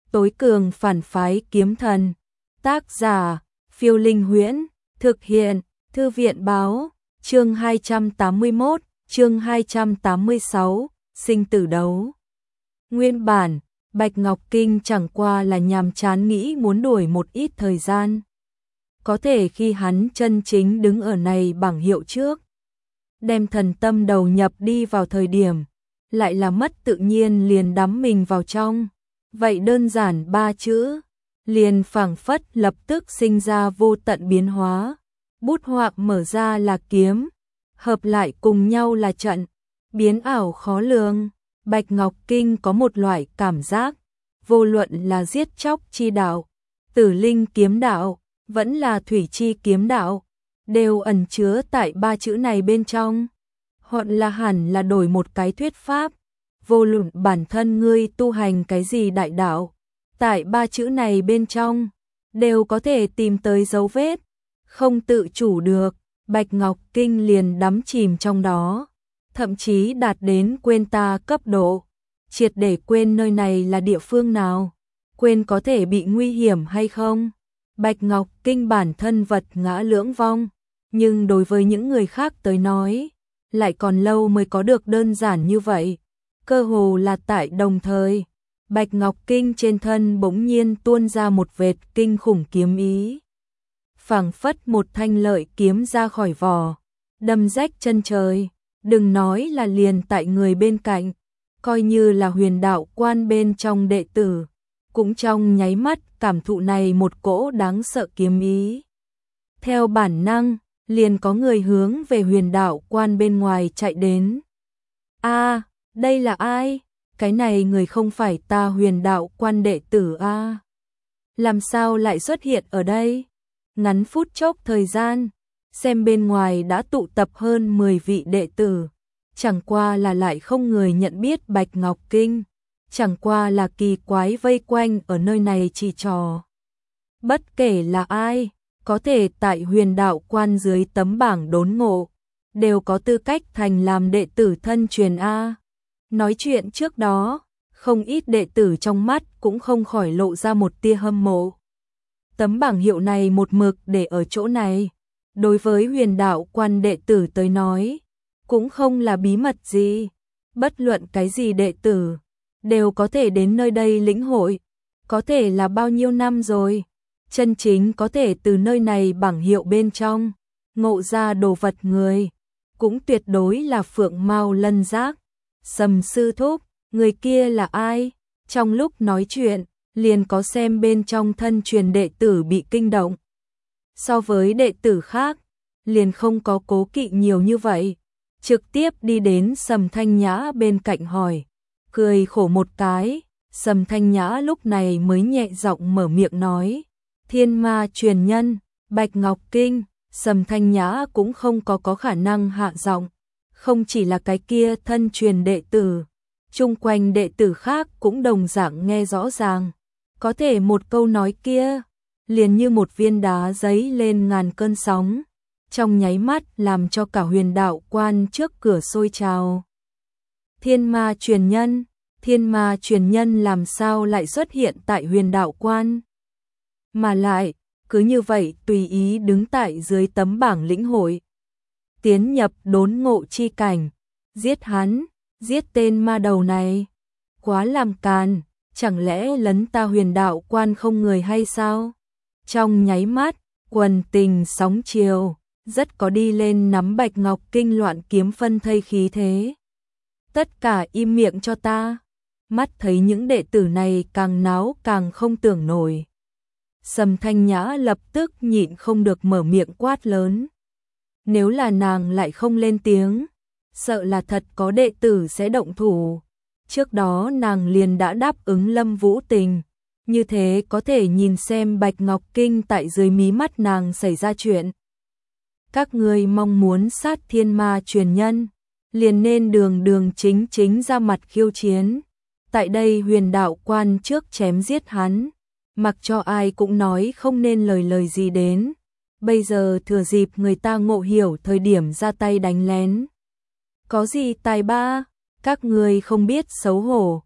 Tối cường phản phái kiếm thần. Tác giả, Phiêu Linh Huyễn. Thực hiện, Thư viện báo. Chương 281, chương 286, sinh tử đấu. Nguyên bản, Bạch Ngọc Kinh chẳng qua là nhàm chán nghĩ muốn đuổi một ít thời gian. Có thể khi hắn chân chính đứng ở này bảng hiệu trước, đem thần tâm đầu nhập đi vào thời điểm, lại là mất tự nhiên liền đắm mình vào trong. Vậy đơn giản 3 chữ, liền phảng phất lập tức sinh ra vô tận biến hóa. Bút họa mở ra là kiếm, hợp lại cùng nhau là trận, biến ảo khó lường. Bạch Ngọc Kinh có một loại cảm giác, vô luận là giết chóc chi đạo, tử linh kiếm đạo, vẫn là thủy chi kiếm đạo, đều ẩn chứa tại 3 chữ này bên trong. Hoặc là hẳn là đổi một cái thuyết pháp, vô luận bản thân ngươi tu hành cái gì đại đạo, tại 3 chữ này bên trong, đều có thể tìm tới dấu vết, không tự chủ được, Bạch Ngọc Kinh liền đắm chìm trong đó, thậm chí đạt đến quên ta cấp độ, triệt để quên nơi này là địa phương nào, quên có thể bị nguy hiểm hay không. Bạch Ngọc Kinh bản thân vật ngã lưỡng vong, nhưng đối với những người khác tới nói, lại còn lâu mới có được đơn giản như vậy. Cơ hồ là tại đồng thời, Bạch Ngọc Kinh trên thân bỗng nhiên tuôn ra một vệt kinh khủng kiếm ý. Phảng phất một thanh lợi kiếm ra khỏi vỏ, đâm rách chân trời, đừng nói là liền tại người bên cạnh, coi như là Huyền Đạo Quan bên trong đệ tử, cũng trong nháy mắt cảm thụ này một cỗ đáng sợ kiếm ý. Theo bản năng, liền có người hướng về Huyền Đạo Quan bên ngoài chạy đến. A, đây là ai? Cái này người không phải ta Huyền Đạo Quan đệ tử a? Làm sao lại xuất hiện ở đây? Ngắn phút chốc thời gian, xem bên ngoài đã tụ tập hơn 10 vị đệ tử, chẳng qua là lại không người nhận biết Bạch Ngọc Kinh, chẳng qua là kỳ quái vây quanh ở nơi này chỉ trò. Bất kể là ai, có thể tại Huyền Đạo Quan dưới tấm bảng đốn ngộ, đều có tư cách thành làm đệ tử thân truyền a. Nói chuyện trước đó, không ít đệ tử trong mắt cũng không khỏi lộ ra một tia hâm mộ. Tấm bảng hiệu này một mực để ở chỗ này, đối với Huyền Đạo Quan đệ tử tới nói, cũng không là bí mật gì, bất luận cái gì đệ tử đều có thể đến nơi đây lĩnh hội, có thể là bao nhiêu năm rồi, chân chính có thể từ nơi này bảng hiệu bên trong ngộ ra đồ vật người, cũng tuyệt đối là Phượng Mao Lân Giác. Sầm sư thúc, người kia là ai? Trong lúc nói chuyện, liền có xem bên trong thân truyền đệ tử bị kinh động. So với đệ tử khác, liền không có cố kỵ nhiều như vậy, trực tiếp đi đến Sầm Thanh Nhã bên cạnh hỏi, cười khổ một cái, Sầm Thanh Nhã lúc này mới nhẹ giọng mở miệng nói, Thiên Ma truyền nhân, Bạch Ngọc Kinh. Sầm Thanh Nhã cũng không có khả năng hạ giọng, không chỉ là cái kia thân truyền đệ tử, chung quanh đệ tử khác cũng đồng dạng nghe rõ ràng, có thể một câu nói kia, liền như một viên đá giấy lên ngàn cơn sóng, trong nháy mắt làm cho cả Huyền Đạo Quan trước cửa sôi trào. Thiên Ma truyền nhân làm sao lại xuất hiện tại Huyền Đạo Quan? Mà lại, cứ như vậy tùy ý đứng tại dưới tấm bảng lĩnh hội. Tiến nhập đốn ngộ chi cảnh, giết hắn, giết tên ma đầu này. Quá làm càn, chẳng lẽ lấn ta Huyền Đạo Quan không người hay sao? Trong nháy mắt, quần tình sóng chiều, rất có đi lên nắm Bạch Ngọc Kinh loạn kiếm phân thây khí thế. Tất cả im miệng cho ta. Mắt thấy những đệ tử này càng náo càng không tưởng nổi. Sầm Thanh Nhã lập tức nhịn không được mở miệng quát lớn. Nếu là nàng lại không lên tiếng, sợ là thật có đệ tử sẽ động thủ. Trước đó nàng liền đã đáp ứng Lâm Vũ Tình, như thế có thể nhìn xem Bạch Ngọc Kinh tại dưới mí mắt nàng xảy ra chuyện. Các ngươi mong muốn sát Thiên Ma truyền nhân, liền nên đường chính ra mặt khiêu chiến. Tại đây Huyền Đạo Quan trước chém giết hắn, mặc cho ai cũng nói không nên lời gì đến. Bây giờ thừa dịp người ta ngộ hiểu thời điểm ra tay đánh lén. Có gì tài ba, các ngươi không biết xấu hổ.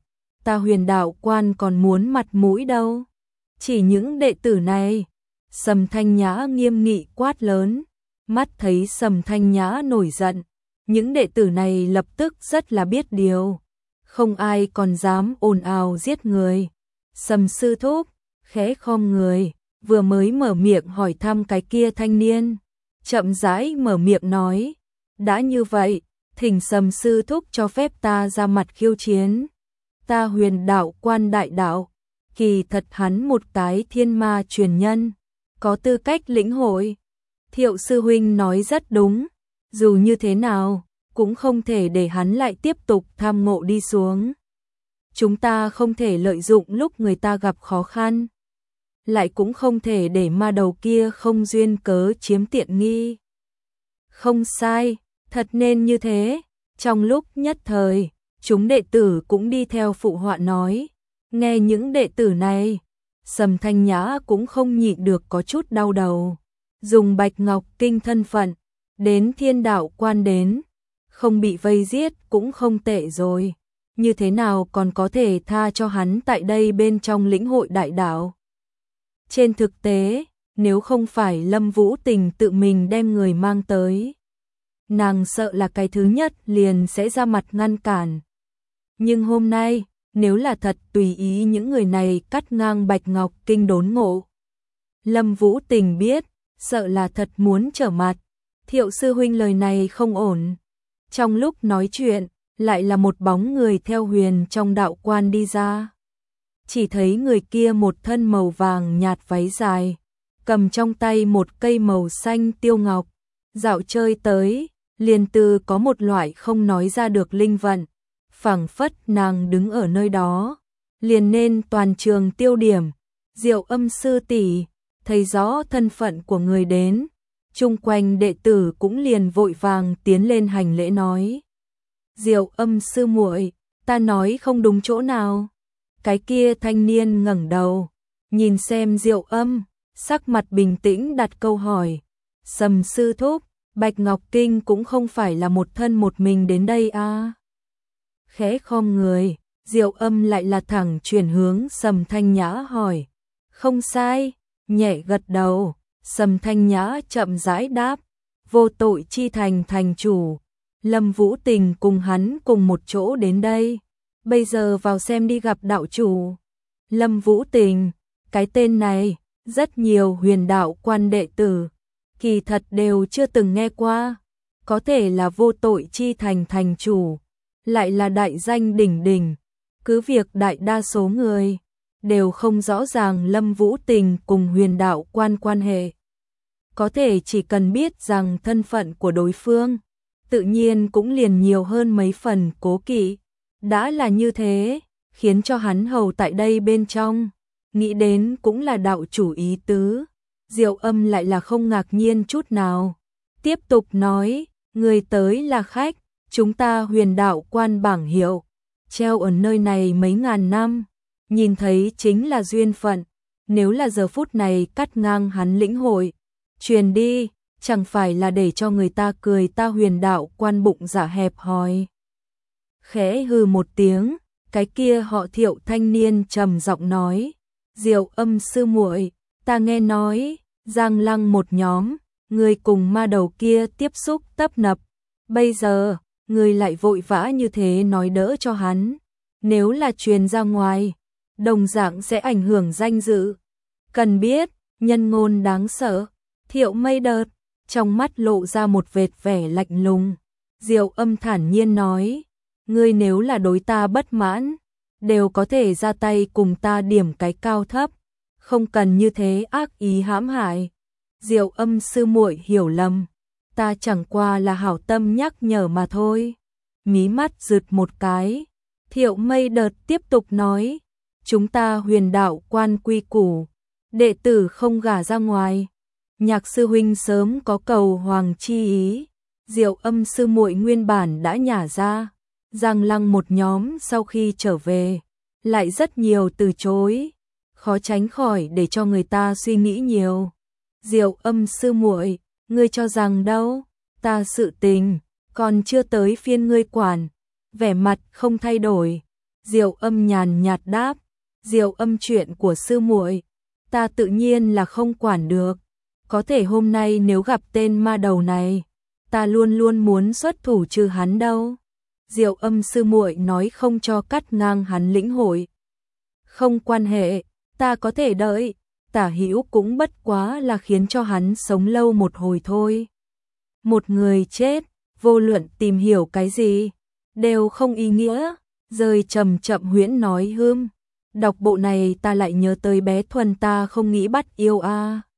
ta Huyền đạo quan còn muốn mặt mũi đâu. Chỉ những đệ tử này. Sầm Thanh Nhã nghiêm nghị quát lớn, mắt thấy Sầm Thanh Nhã nổi giận, những đệ tử này lập tức rất là biết điều, không ai còn dám ồn ào giết người. Sầm sư thúc, khẽ khom người, vừa mới mở miệng hỏi thăm cái kia thanh niên, chậm rãi mở miệng nói, đã như vậy, thỉnh Sầm sư thúc cho phép ta ra mặt khiêu chiến. Ta Huyền đạo quan đại đạo, kỳ thật hắn một cái thiên ma truyền nhân, có tư cách lĩnh hội. Thiệu sư huynh nói rất đúng, dù như thế nào, cũng không thể để hắn lại tiếp tục tham ngộ đi xuống. Chúng ta không thể lợi dụng lúc người ta gặp khó khăn, lại cũng không thể để ma đầu kia không duyên cớ chiếm tiện nghi. Không sai, thật nên như thế. Trong lúc nhất thời, chúng đệ tử cũng đi theo phụ họa nói. Nghe những đệ tử này, Sầm Thanh Nhã cũng không nhịn được có chút đau đầu. Dùng Bạch Ngọc Kinh thân phận, đến Thiên đạo quan đến, không bị vây giết cũng không tệ rồi. Như thế nào còn có thể tha cho hắn tại đây bên trong lĩnh hội đại đạo? Trên thực tế, nếu không phải Lâm Vũ Tình tự mình đem người mang tới, nàng sợ là cái thứ nhất liền sẽ ra mặt ngăn cản. Nhưng hôm nay, nếu là thật tùy ý những người này cắt ngang Bạch Ngọc Kinh đốn ngộ, Lâm Vũ Tình biết, sợ là thật muốn trở mặt. Thiệu sư huynh lời này không ổn. Trong lúc nói chuyện, lại là một bóng người theo Huyền trong đạo quan đi ra. Chỉ thấy người kia một thân màu vàng nhạt váy dài, cầm trong tay một cây màu xanh tiêu ngọc, dạo chơi tới, liền từ có một loại không nói ra được linh vận, phảng phất nàng đứng ở nơi đó, liền nên toàn trường tiêu điểm. Diệu Âm sư tỷ, thấy rõ thân phận của người đến, chung quanh đệ tử cũng liền vội vàng tiến lên hành lễ nói. Diệu Âm sư muội, ta nói không đúng chỗ nào? Cái kia thanh niên ngẩng đầu, nhìn xem Diệu Âm, sắc mặt bình tĩnh đặt câu hỏi. Sầm sư thúc, Bạch Ngọc Kinh cũng không phải là một thân một mình đến đây à? Khẽ khom người, Diệu Âm lại là thẳng chuyển hướng Sầm Thanh Nhã hỏi. Không sai, nhẹ gật đầu, Sầm Thanh Nhã chậm rãi đáp. Vô tội chi thành thành chủ, Lâm Vũ Tình cùng hắn cùng một chỗ đến đây. Bây giờ vào xem đi gặp đạo chủ. Lâm Vũ Tình, cái tên này, rất nhiều Huyền đạo quan đệ tử, kỳ thật đều chưa từng nghe qua. Có thể là vô tội chi thành thành chủ, lại là đại danh đỉnh đỉnh. Cứ việc đại đa số người đều không rõ ràng Lâm Vũ Tình cùng Huyền đạo quan quan hệ. Có thể chỉ cần biết rằng thân phận của đối phương, tự nhiên cũng liền nhiều hơn mấy phần cố kỵ. Đã là như thế, khiến cho hắn hầu tại đây bên trong, nghĩ đến cũng là đạo chủ ý tứ. Diệu Âm lại là không ngạc nhiên chút nào, tiếp tục nói, người tới là khách, chúng ta Huyền đạo quan bảng hiệu, treo ở nơi này mấy ngàn năm, nhìn thấy chính là duyên phận, nếu là giờ phút này cắt ngang hắn lĩnh hội, truyền đi, chẳng phải là để cho người ta cười ta Huyền đạo quan bụng dạ hẹp hòi. Khẽ hừ một tiếng, cái kia họ Thiệu thanh niên trầm giọng nói, Diệu Âm sư muội, ta nghe nói, Giang Lăng một nhóm, người cùng ma đầu kia tiếp xúc tấp nập, bây giờ, người lại vội vã như thế nói đỡ cho hắn, nếu là truyền ra ngoài, đồng dạng sẽ ảnh hưởng danh dự. Cần biết, nhân ngôn đáng sợ. Thiệu Mây đợt, trong mắt lộ ra một vệt vẻ lạnh lùng. Diệu Âm thản nhiên nói, ngươi nếu là đối ta bất mãn, đều có thể ra tay cùng ta điểm cái cao thấp, không cần như thế ác ý hãm hại. Diệu Âm sư muội hiểu lầm, ta chẳng qua là hảo tâm nhắc nhở mà thôi. Mí mắt rực một cái, Thiệu Mây đợt tiếp tục nói, chúng ta Huyền đạo quan quy củ, đệ tử không gả ra ngoài. Nhạc sư huynh sớm có cầu hoàng chi ý, Diệu Âm sư muội nguyên bản đã nhả ra. Giang Lăng một nhóm sau khi trở về, lại rất nhiều từ chối, khó tránh khỏi để cho người ta suy nghĩ nhiều. Diệu Âm sư muội, ngươi cho rằng đâu, ta sự tình, còn chưa tới phiên ngươi quản. Vẻ mặt không thay đổi, Diệu Âm nhàn nhạt đáp, Diệu Âm chuyện của sư muội, ta tự nhiên là không quản được. Có thể hôm nay nếu gặp tên ma đầu này, ta luôn luôn muốn xuất thủ trừ hắn đâu. Diệu Âm sư muội nói không cho cắt ngang hắn lĩnh hội. Không quan hệ, ta có thể đợi, Tả Hữu cũng bất quá là khiến cho hắn sống lâu một hồi thôi. Một người chết, vô luận tìm hiểu cái gì, đều không ý nghĩa. Rơi chậm chậm Huyễn nói đọc bộ này ta lại nhớ tới bé Thuần ta không nghĩ bắt yêu a.